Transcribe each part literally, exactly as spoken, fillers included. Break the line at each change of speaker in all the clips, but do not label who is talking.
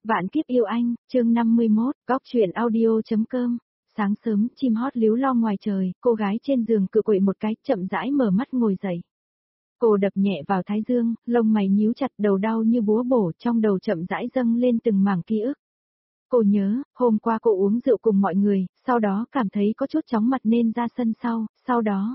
Vạn kiếp yêu anh, chương năm mươi mốt, góc truyện audio.com. Sáng sớm, chim hót líu lo ngoài trời, cô gái trên giường cựa quậy một cái, chậm rãi mở mắt ngồi dậy. Cô đập nhẹ vào thái dương, lông mày nhíu chặt, đầu đau như búa bổ, trong đầu chậm rãi dâng lên từng mảng ký ức. Cô nhớ, hôm qua cô uống rượu cùng mọi người, sau đó cảm thấy có chút chóng mặt nên ra sân sau, sau đó.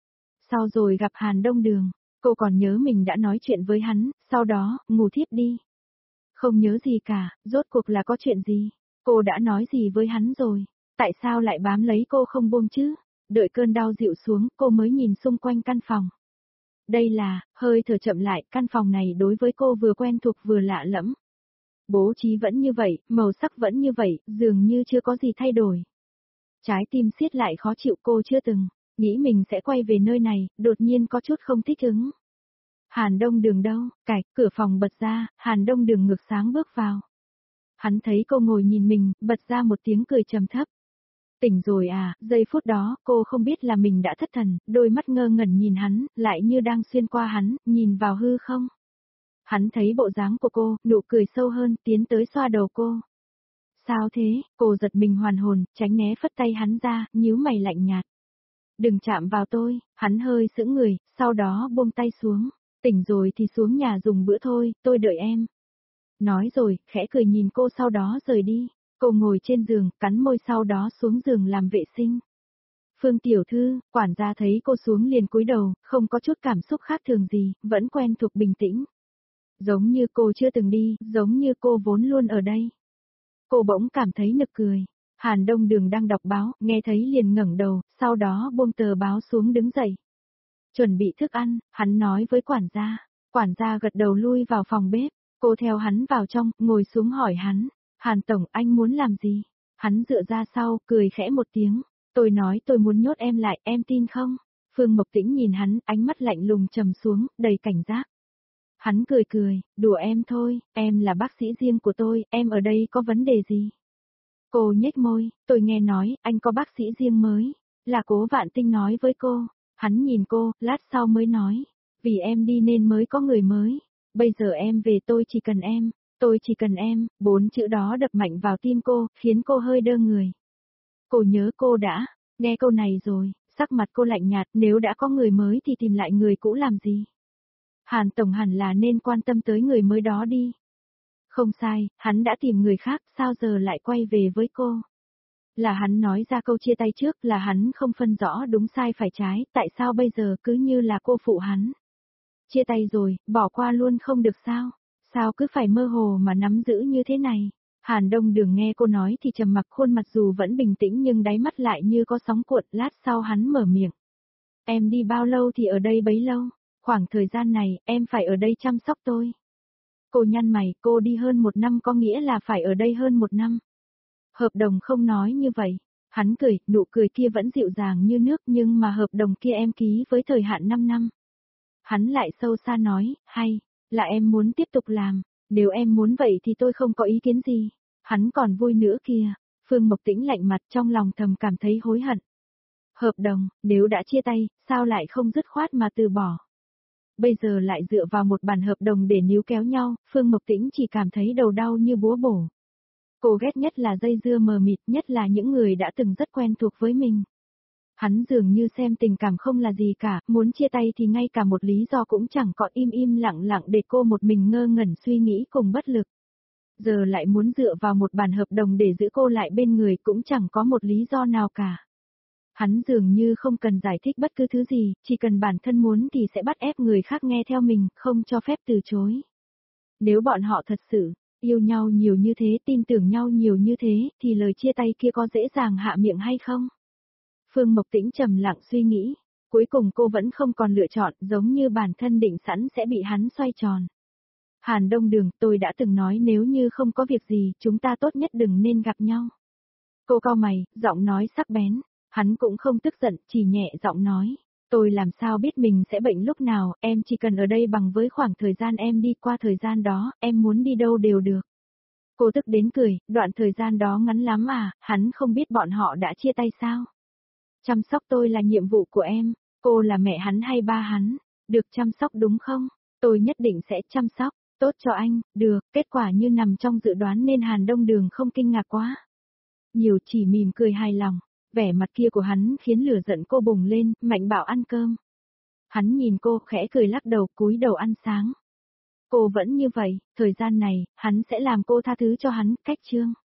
Sau rồi gặp Hàn Đông Đường, cô còn nhớ mình đã nói chuyện với hắn, sau đó, ngủ thiếp đi. Không nhớ gì cả, rốt cuộc là có chuyện gì? Cô đã nói gì với hắn rồi? Tại sao lại bám lấy cô không buông chứ? Đợi cơn đau dịu xuống, cô mới nhìn xung quanh căn phòng. Đây là, hơi thở chậm lại, căn phòng này đối với cô vừa quen thuộc vừa lạ lẫm. Bố trí vẫn như vậy, màu sắc vẫn như vậy, dường như chưa có gì thay đổi. Trái tim siết lại khó chịu, cô chưa từng nghĩ mình sẽ quay về nơi này, đột nhiên có chút không thích ứng. Hàn Đông Đường đâu? Cạch, cửa phòng bật ra, Hàn Đông Đường ngược sáng bước vào. Hắn thấy cô ngồi nhìn mình, bật ra một tiếng cười trầm thấp. Tỉnh rồi à? Giây phút đó, cô không biết là mình đã thất thần, đôi mắt ngơ ngẩn nhìn hắn, lại như đang xuyên qua hắn, nhìn vào hư không. Hắn thấy bộ dáng của cô, nụ cười sâu hơn, tiến tới xoa đầu cô. Sao thế? Cô giật mình hoàn hồn, tránh né phất tay hắn ra, nhíu mày lạnh nhạt. Đừng chạm vào tôi, hắn hơi sững người, sau đó buông tay xuống. Tỉnh rồi thì xuống nhà dùng bữa thôi, tôi đợi em. Nói rồi, khẽ cười nhìn cô sau đó rời đi. Cô ngồi trên giường, cắn môi sau đó xuống giường làm vệ sinh. Phương tiểu thư, quản gia thấy cô xuống liền cúi đầu, không có chút cảm xúc khác thường gì, vẫn quen thuộc bình tĩnh. Giống như cô chưa từng đi, giống như cô vốn luôn ở đây. Cô bỗng cảm thấy nực cười. Hàn Đông Đường đang đọc báo, nghe thấy liền ngẩng đầu, sau đó buông tờ báo xuống đứng dậy. Chuẩn bị thức ăn, hắn nói với quản gia. Quản gia gật đầu lui vào phòng bếp. Cô theo hắn vào trong, ngồi xuống hỏi hắn. Hàn Tổng, anh muốn làm gì? Hắn dựa ra sau, cười khẽ một tiếng. Tôi nói tôi muốn nhốt em lại, em tin không? Phương Mộc Tĩnh nhìn hắn, ánh mắt lạnh lùng trầm xuống, đầy cảnh giác. Hắn cười cười, đùa em thôi, em là bác sĩ riêng của tôi, em ở đây có vấn đề gì? Cô nhếch môi, tôi nghe nói, anh có bác sĩ riêng mới. Là Cố Vạn Tinh nói với cô. Hắn nhìn cô, lát sau mới nói. Vì em đi nên mới có người mới. Bây giờ em về tôi chỉ cần em. Tôi chỉ cần em, bốn chữ đó đập mạnh vào tim cô, khiến cô hơi đơ người. Cô nhớ cô đã, nghe câu này rồi, sắc mặt cô lạnh nhạt, nếu đã có người mới thì tìm lại người cũ làm gì? Hàn Tổng hẳn là nên quan tâm tới người mới đó đi. Không sai, hắn đã tìm người khác, sao giờ lại quay về với cô? Là hắn nói ra câu chia tay trước, là hắn không phân rõ đúng sai phải trái, tại sao bây giờ cứ như là cô phụ hắn? Chia tay rồi, bỏ qua luôn không được sao? Sao cứ phải mơ hồ mà nắm giữ như thế này? Hàn Đông Đường nghe cô nói thì trầm mặc, khuôn mặt dù vẫn bình tĩnh nhưng đáy mắt lại như có sóng cuộn, lát sau hắn mở miệng. Em đi bao lâu thì ở đây bấy lâu, khoảng thời gian này, em phải ở đây chăm sóc tôi. Cô nhăn mày, cô đi hơn một năm có nghĩa là phải ở đây hơn một năm. Hợp đồng không nói như vậy. Hắn cười, nụ cười kia vẫn dịu dàng như nước nhưng mà hợp đồng kia em ký với thời hạn năm năm. Hắn lại sâu xa nói, hay, là em muốn tiếp tục làm, nếu em muốn vậy thì tôi không có ý kiến gì. Hắn còn vui nữa kìa. Phương Mộc Tĩnh lạnh mặt, trong lòng thầm cảm thấy hối hận. Hợp đồng, nếu đã chia tay, sao lại không dứt khoát mà từ bỏ? Bây giờ lại dựa vào một bản hợp đồng để níu kéo nhau, Phương Mộc Tĩnh chỉ cảm thấy đầu đau như búa bổ. Cô ghét nhất là dây dưa mờ mịt, nhất là những người đã từng rất quen thuộc với mình. Hắn dường như xem tình cảm không là gì cả, muốn chia tay thì ngay cả một lý do cũng chẳng có, im im lặng lặng để cô một mình ngơ ngẩn suy nghĩ cùng bất lực. Giờ lại muốn dựa vào một bản hợp đồng để giữ cô lại bên người cũng chẳng có một lý do nào cả. Hắn dường như không cần giải thích bất cứ thứ gì, chỉ cần bản thân muốn thì sẽ bắt ép người khác nghe theo mình, không cho phép từ chối. Nếu bọn họ thật sự yêu nhau nhiều như thế, tin tưởng nhau nhiều như thế, thì lời chia tay kia có dễ dàng hạ miệng hay không? Phương Mộc Tĩnh trầm lặng suy nghĩ, cuối cùng cô vẫn không còn lựa chọn, giống như bản thân định sẵn sẽ bị hắn xoay tròn. Hàn Đông Đường, tôi đã từng nói nếu như không có việc gì, chúng ta tốt nhất đừng nên gặp nhau. Cô cau mày, giọng nói sắc bén, hắn cũng không tức giận, chỉ nhẹ giọng nói. Tôi làm sao biết mình sẽ bệnh lúc nào, em chỉ cần ở đây bằng với khoảng thời gian em đi qua thời gian đó, em muốn đi đâu đều được. Cô tức đến cười, đoạn thời gian đó ngắn lắm à, hắn không biết bọn họ đã chia tay sao? Chăm sóc tôi là nhiệm vụ của em, cô là mẹ hắn hay ba hắn, được chăm sóc đúng không? Tôi nhất định sẽ chăm sóc, Tốt cho anh, được, kết quả như nằm trong dự đoán nên Hàn Đông Đường không kinh ngạc quá. Nhiều chỉ mỉm cười hài lòng, vẻ mặt kia của hắn khiến lửa giận cô bùng lên, Mạnh bảo ăn cơm. Hắn nhìn cô khẽ cười lắc đầu cúi đầu ăn sáng. Cô vẫn như vậy, thời gian này, hắn sẽ làm cô tha thứ cho hắn, cách chương.